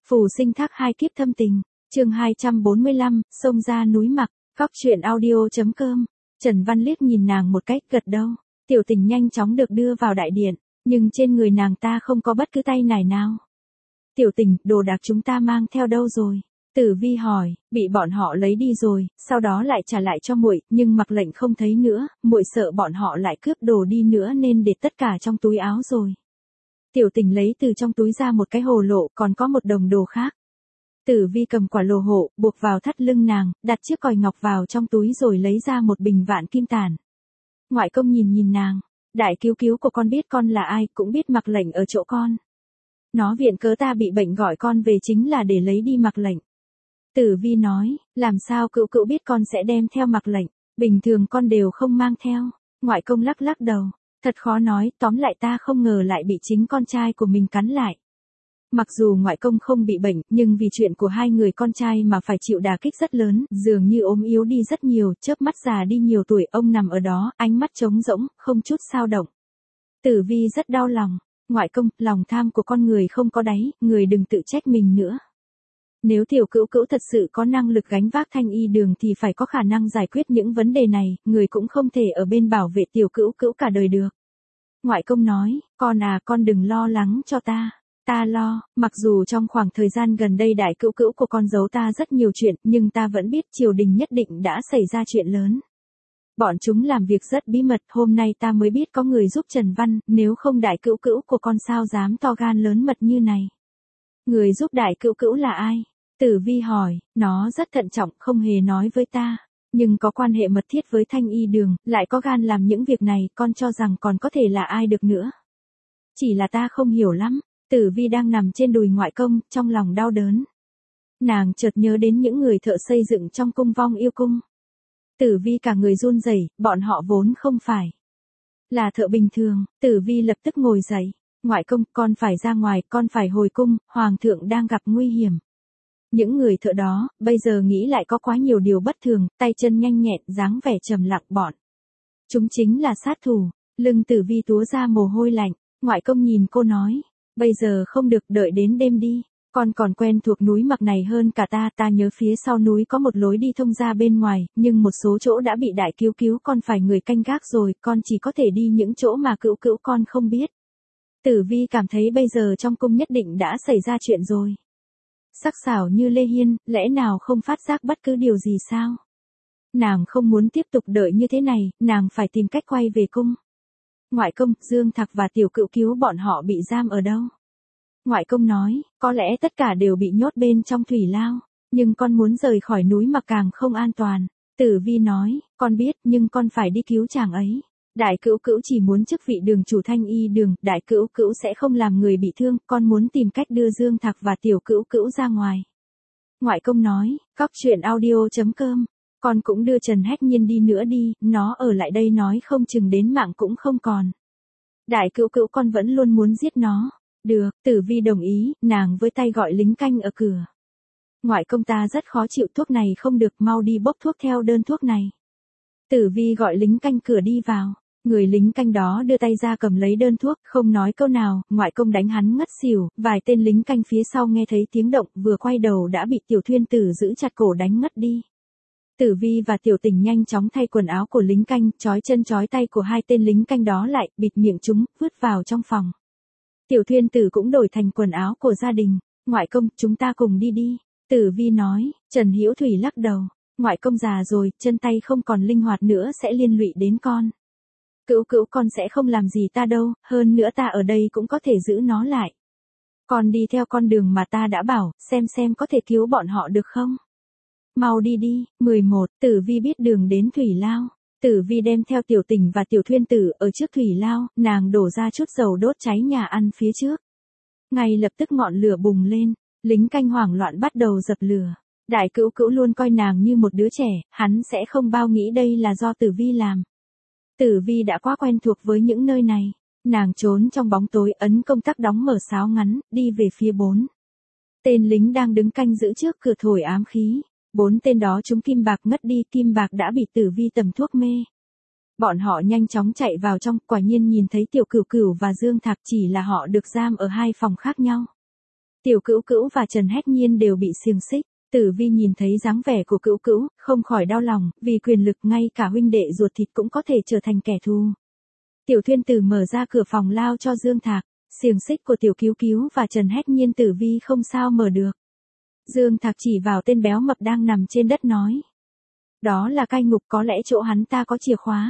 Phù sinh thác hai kiếp thâm tình, chương 245, xông ra núi Mặc, Góc truyện audio.com. Trần Văn liếc nhìn nàng một cách gật đầu. Tiểu Tình nhanh chóng được đưa vào đại điện, nhưng trên người nàng ta không có bất cứ tay nải nào. Tiểu Tình, đồ đạc chúng ta mang theo đâu rồi? Tử Vi hỏi. Bị bọn họ lấy đi rồi, sau đó lại trả lại cho muội, nhưng Mặc Lệnh không thấy nữa, muội sợ bọn họ lại cướp đồ đi nữa nên để tất cả trong túi áo rồi. Tiểu Tình lấy từ trong túi ra một cái hồ lộ, còn có một đồng đồ khác. Tử Vi cầm quả lồ hộ, buộc vào thắt lưng nàng, đặt chiếc còi ngọc vào trong túi rồi lấy ra một bình vạn kim tản. Ngoại công nhìn nàng, đại cứu cứu của con biết con là ai, cũng biết Mặc Lệnh ở chỗ con. Nó viện cớ ta bị bệnh gọi con về chính là để lấy đi Mặc Lệnh. Tử Vi nói, làm sao cữu cữu biết con sẽ đem theo Mặc Lệnh, bình thường con đều không mang theo. Ngoại công lắc lắc đầu, thật khó nói, tóm lại ta không ngờ lại bị chính con trai của mình cắn lại. Mặc dù ngoại công không bị bệnh, nhưng vì chuyện của hai người con trai mà phải chịu đả kích rất lớn, dường như ốm yếu đi rất nhiều, chớp mắt già đi nhiều tuổi, ông nằm ở đó, ánh mắt trống rỗng, không chút dao động. Tử Vi rất đau lòng, ngoại công, lòng tham của con người không có đáy, người đừng tự trách mình nữa. Nếu tiểu cữu cữu thật sự có năng lực gánh vác Thanh Y Đường thì phải có khả năng giải quyết những vấn đề này, người cũng không thể ở bên bảo vệ tiểu cữu cữu cả đời được. Ngoại công nói, con đừng lo lắng cho ta. Ta lo, mặc dù trong khoảng thời gian gần đây đại cữu cữu của con giấu ta rất nhiều chuyện, nhưng ta vẫn biết triều đình nhất định đã xảy ra chuyện lớn. Bọn chúng làm việc rất bí mật, hôm nay ta mới biết có người giúp Trần Văn, nếu không đại cữu cữu của con sao dám to gan lớn mật như này. Người giúp đại cữu cữu là ai? Tử Vi hỏi, nó rất thận trọng, không hề nói với ta, nhưng có quan hệ mật thiết với Thanh Y Đường, lại có gan làm những việc này, con cho rằng còn có thể là ai được nữa. Chỉ là ta không hiểu lắm. Tử Vi đang nằm trên đùi ngoại công, trong lòng đau đớn. Nàng chợt nhớ đến những người thợ xây dựng trong cung Vong Yêu Cung. Tử Vi cả người run rẩy, bọn họ vốn không phải là thợ bình thường. Tử Vi lập tức ngồi dậy. Ngoại công, con phải ra ngoài, con phải hồi cung, hoàng thượng đang gặp nguy hiểm. Những người thợ đó, bây giờ nghĩ lại có quá nhiều điều bất thường, tay chân nhanh nhẹn, dáng vẻ trầm lặng bọn. Chúng chính là sát thủ. Lưng Tử Vi túa ra mồ hôi lạnh. Ngoại công nhìn cô nói. Bây giờ không được, đợi đến đêm đi, con còn quen thuộc núi Mặc này hơn cả ta nhớ phía sau núi có một lối đi thông ra bên ngoài, nhưng một số chỗ đã bị đại cứu cứu con phải người canh gác rồi, con chỉ có thể đi những chỗ mà cữu cữu con không biết. Tử Vi cảm thấy bây giờ trong cung nhất định đã xảy ra chuyện rồi. Sắc sảo như Lê Hiên, lẽ nào không phát giác bất cứ điều gì sao? Nàng không muốn tiếp tục đợi như thế này, nàng phải tìm cách quay về cung. Ngoại công, Dương Thạc và tiểu cữu cứu bọn họ bị giam ở đâu? Ngoại công nói, có lẽ tất cả đều bị nhốt bên trong thủy lao, nhưng con muốn rời khỏi núi Mặc càng không an toàn. Tử Vi nói, con biết, nhưng con phải đi cứu chàng ấy. Đại cữu cữu chỉ muốn chức vị đường chủ Thanh Y Đường, đại cữu cữu sẽ không làm người bị thương, con muốn tìm cách đưa Dương Thạc và tiểu cữu cữu ra ngoài. Ngoại công nói, Góc truyện audio.com. Con cũng đưa Trần Hách Nhiên đi nữa đi, nó ở lại đây nói không chừng đến mạng cũng không còn. Đại cữu cữu con vẫn luôn muốn giết nó. Được, Tử Vi đồng ý, nàng với tay gọi lính canh ở cửa. Ngoại công, ta rất khó chịu, thuốc này không được, mau đi bốc thuốc theo đơn thuốc này. Tử Vi gọi lính canh cửa đi vào. Người lính canh đó đưa tay ra cầm lấy đơn thuốc, không nói câu nào, ngoại công đánh hắn ngất xỉu, vài tên lính canh phía sau nghe thấy tiếng động, vừa quay đầu đã bị Tiểu Thuyên Tử giữ chặt cổ đánh ngất đi. Tử Vi và Tiểu Tình nhanh chóng thay quần áo của lính canh, trói chân trói tay của hai tên lính canh đó lại, bịt miệng chúng, vứt vào trong phòng. Tiểu Thuyên Tử cũng đổi thành quần áo của gia đình. Ngoại công, chúng ta cùng đi đi. Tử Vi nói. Trần Hữu Thủy lắc đầu. Ngoại công già rồi, chân tay không còn linh hoạt nữa sẽ liên lụy đến con. Cữu cữu con sẽ không làm gì ta đâu, hơn nữa ta ở đây cũng có thể giữ nó lại. Con đi theo con đường mà ta đã bảo, xem có thể cứu bọn họ được không? Mau đi đi. 11. Tử Vi biết đường đến thủy lao. Tử Vi đem theo Tiểu Tình và Tiểu Thuyên Tử ở trước thủy lao, nàng đổ ra chút dầu đốt cháy nhà ăn phía trước. Ngay lập tức ngọn lửa bùng lên, lính canh hoảng loạn bắt đầu dập lửa. Đại cữu cữu luôn coi nàng như một đứa trẻ, hắn sẽ không bao nghĩ đây là do Tử Vi làm. Tử Vi đã quá quen thuộc với những nơi này, nàng trốn trong bóng tối, ấn công tắc đóng mở sáo ngắn, đi về phía 4 tên lính đang đứng canh giữ trước cửa thổi ám khí. 4 tên đó trúng kim bạc ngất đi, kim bạc đã bị Tử Vi tầm thuốc mê. Bọn họ nhanh chóng chạy vào trong, quả nhiên nhìn thấy Tiểu Cửu Cửu và Dương Thạc, chỉ là họ được giam ở hai phòng khác nhau. Tiểu Cữu Cữu và Trần Hách Nhiên đều bị xiềng xích. Tử Vi nhìn thấy dáng vẻ của Cữu Cữu, không khỏi đau lòng, vì quyền lực ngay cả huynh đệ ruột thịt cũng có thể trở thành kẻ thù. Tiểu Thuyên Tử mở ra cửa phòng lao cho Dương Thạc, xiềng xích của Tiểu Cứu Cứu và Trần Hách Nhiên Tử Vi không sao mở được. Dương Thạc chỉ vào tên béo mập đang nằm trên đất nói. Đó là cai ngục, có lẽ chỗ hắn ta có chìa khóa.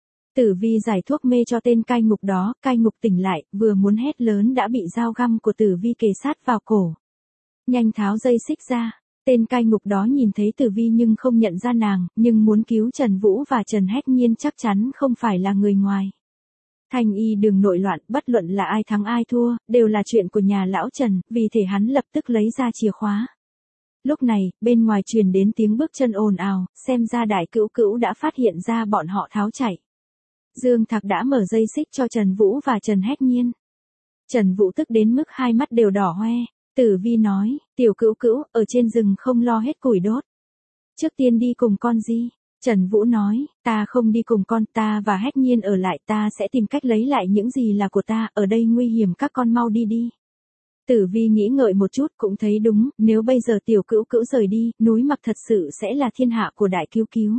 Tử Vi giải thuốc mê cho tên cai ngục đó, cai ngục tỉnh lại, vừa muốn hét lớn đã bị dao găm của Tử Vi kề sát vào cổ. Nhanh tháo dây xích ra, tên cai ngục đó nhìn thấy Tử Vi nhưng không nhận ra nàng, nhưng muốn cứu Trần Vũ và Trần Hách Nhiên chắc chắn không phải là người ngoài. Thanh y đừng nội loạn, bất luận là ai thắng ai thua, đều là chuyện của nhà lão Trần, vì thế hắn lập tức lấy ra chìa khóa. Lúc này, bên ngoài truyền đến tiếng bước chân ồn ào, xem ra Đại Cữu Cữu đã phát hiện ra bọn họ tháo chạy. Dương Thạc đã mở dây xích cho Trần Vũ và Trần Hách Nhiên. Trần Vũ tức đến mức hai mắt đều đỏ hoe. Tử Vi nói, Tiểu Cữu Cữu, ở trên rừng không lo hết củi đốt. Trước tiên đi cùng con gì? Trần Vũ nói, ta không đi cùng con, ta và Hách Nhiên ở lại, ta sẽ tìm cách lấy lại những gì là của ta, ở đây nguy hiểm, các con mau đi đi. Tử Vi nghĩ ngợi một chút cũng thấy đúng, nếu bây giờ Tiểu Cữu Cữu rời đi, núi Mặc thật sự sẽ là thiên hạ của Đại Cứu Cứu.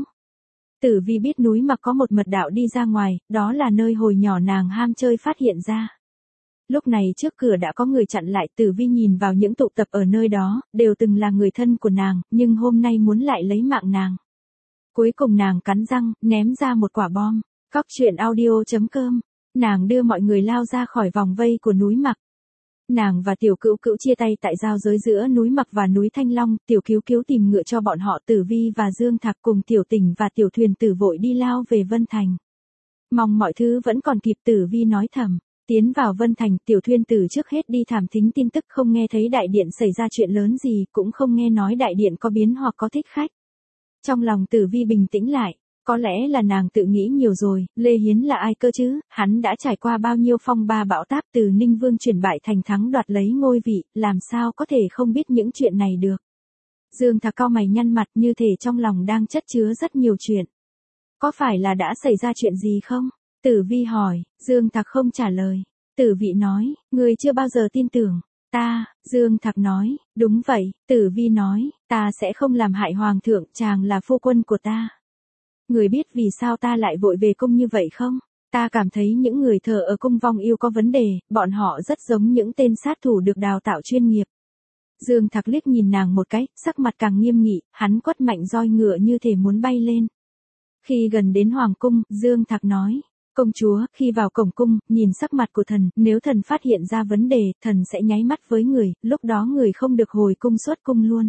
Tử Vi biết núi Mặc có một mật đạo đi ra ngoài, đó là nơi hồi nhỏ nàng ham chơi phát hiện ra. Lúc này trước cửa đã có người chặn lại, Tử Vi nhìn vào những tụ tập ở nơi đó, đều từng là người thân của nàng, nhưng hôm nay muốn lại lấy mạng nàng. Cuối cùng nàng cắn răng, ném ra một quả bom. Cóc truyện audio.com. Nàng đưa mọi người lao ra khỏi vòng vây của núi Mặc. Nàng và Tiểu Cữu Cữu chia tay tại giao giới giữa núi Mặc và núi Thanh Long, Tiểu Cứu Cứu tìm ngựa cho bọn họ, Tử Vi và Dương Thạc cùng Tiểu Tình và Tiểu Thuyền Tử vội đi lao về Vân Thành. Mong mọi thứ vẫn còn kịp, Tử Vi nói thầm. Tiến vào Vân Thành, Tiểu Thuyên Tử trước hết đi thám thính tin tức, không nghe thấy đại điện xảy ra chuyện lớn gì, cũng không nghe nói đại điện có biến hoặc có thích khách. Trong lòng Tử Vi bình tĩnh lại, có lẽ là nàng tự nghĩ nhiều rồi, Lê Hiến là ai cơ chứ, hắn đã trải qua bao nhiêu phong ba bão táp, từ Ninh Vương chuyển bại thành thắng đoạt lấy ngôi vị, làm sao có thể không biết những chuyện này được. Dương Thạc cau mày nhăn mặt, như thể trong lòng đang chất chứa rất nhiều chuyện. Có phải là đã xảy ra chuyện gì không? Tử Vi hỏi. Dương Thạc không trả lời. Tử Vi nói, người chưa bao giờ tin tưởng ta. Dương Thạc nói, đúng vậy. Tử Vi nói, ta sẽ không làm hại hoàng thượng, chàng là phu quân của ta. Người biết vì sao ta lại vội về cung như vậy không? Ta cảm thấy những người thờ ở cung Vong Yêu có vấn đề, bọn họ rất giống những tên sát thủ được đào tạo chuyên nghiệp. Dương Thạc liếc nhìn nàng một cái, sắc mặt càng nghiêm nghị, hắn quất mạnh roi ngựa như thể muốn bay lên. Khi gần đến hoàng cung, Dương Thạc nói, công chúa, khi vào cổng cung, nhìn sắc mặt của thần, nếu thần phát hiện ra vấn đề, thần sẽ nháy mắt với người, lúc đó người không được hồi cung xuất cung luôn.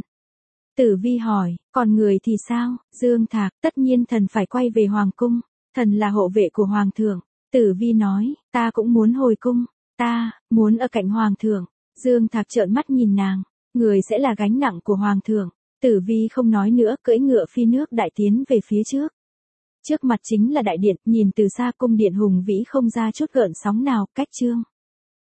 Tử Vi hỏi, còn người thì sao? Dương Thạc, tất nhiên thần phải quay về hoàng cung, thần là hộ vệ của hoàng thượng. Tử Vi nói, ta cũng muốn hồi cung, ta muốn ở cạnh hoàng thượng. Dương Thạc trợn mắt nhìn nàng, người sẽ là gánh nặng của hoàng thượng. Tử Vi không nói nữa, cưỡi ngựa phi nước đại tiến về phía trước. Trước mặt chính là đại điện, nhìn từ xa cung điện hùng vĩ không ra chút gợn sóng nào, cách trương.